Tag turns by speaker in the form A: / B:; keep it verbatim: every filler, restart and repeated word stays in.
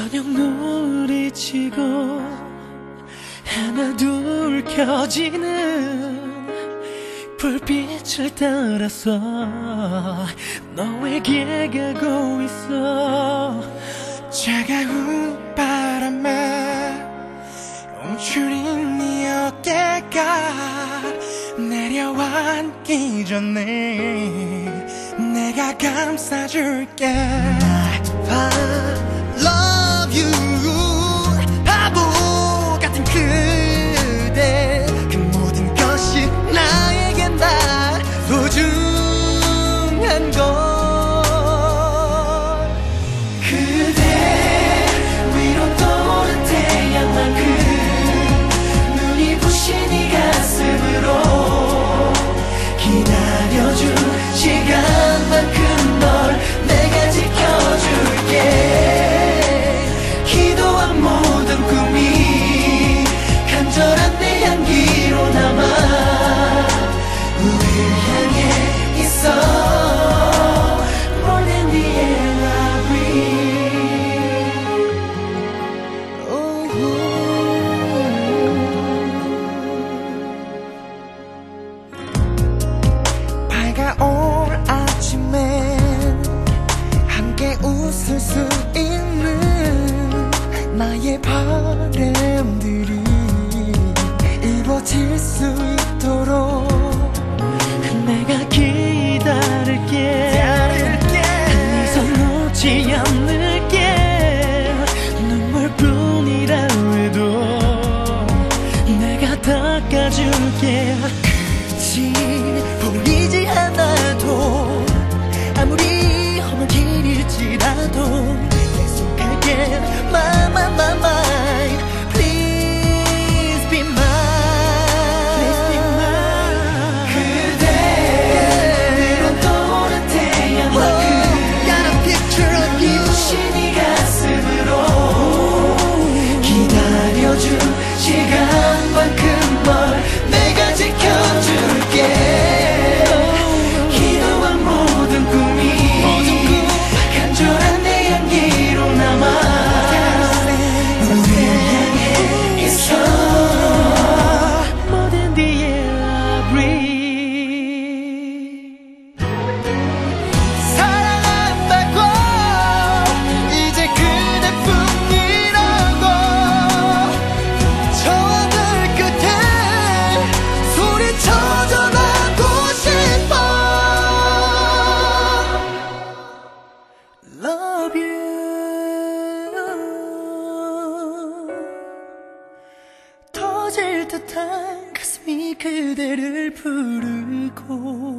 A: 저녁 노을이 지고 하나 둘 켜지는 불빛을 따라서 너에게 가고 있어.
B: 차가운 바람에 움츠린 네 어깨가 내려앉기 전에 내가 감싸줄게. I love you. 바보 같은 그대, 그 모든 것이 나에겐 다 소중한 걸.
A: 그대 위로 떠오른 태양만큼 눈이 부신 이 가슴으로 기다려준 시간만큼 널 내가 지켜줄게. 기도한 모든 꿈이 간절한 내 향기로 남아 우릴 향해 있어. More than the air I breathe.
B: 밝아올 아침엔 함께 웃을 수 있는 나의 바람들이 이루어질 수 있도록
A: 내가 기다릴게. 네 손 놓지 않을게. 눈물뿐이라 해도 내가 닦아줄게.
B: 끝이 보이지 않아도 아무리 험한 길일지라도 약속할게. My, my, my, my. Please be mine.
A: Please be mine. 그대 위로 떠오른 태양만큼
B: Got a picture of you.
A: 부신 이 가슴으로 기다려준 시간만큼 널 내가 지켜줄게. 기도한 모든 꿈이 간절한 내 향기로 남아 우릴 향해 있어. More than the air I breathe.
B: 사랑한다고 이제 그대뿐이라고 저 하늘 끝에 소리쳐 전하고 싶어.
A: Love you. 터질 듯한 가슴이 그대를 부르고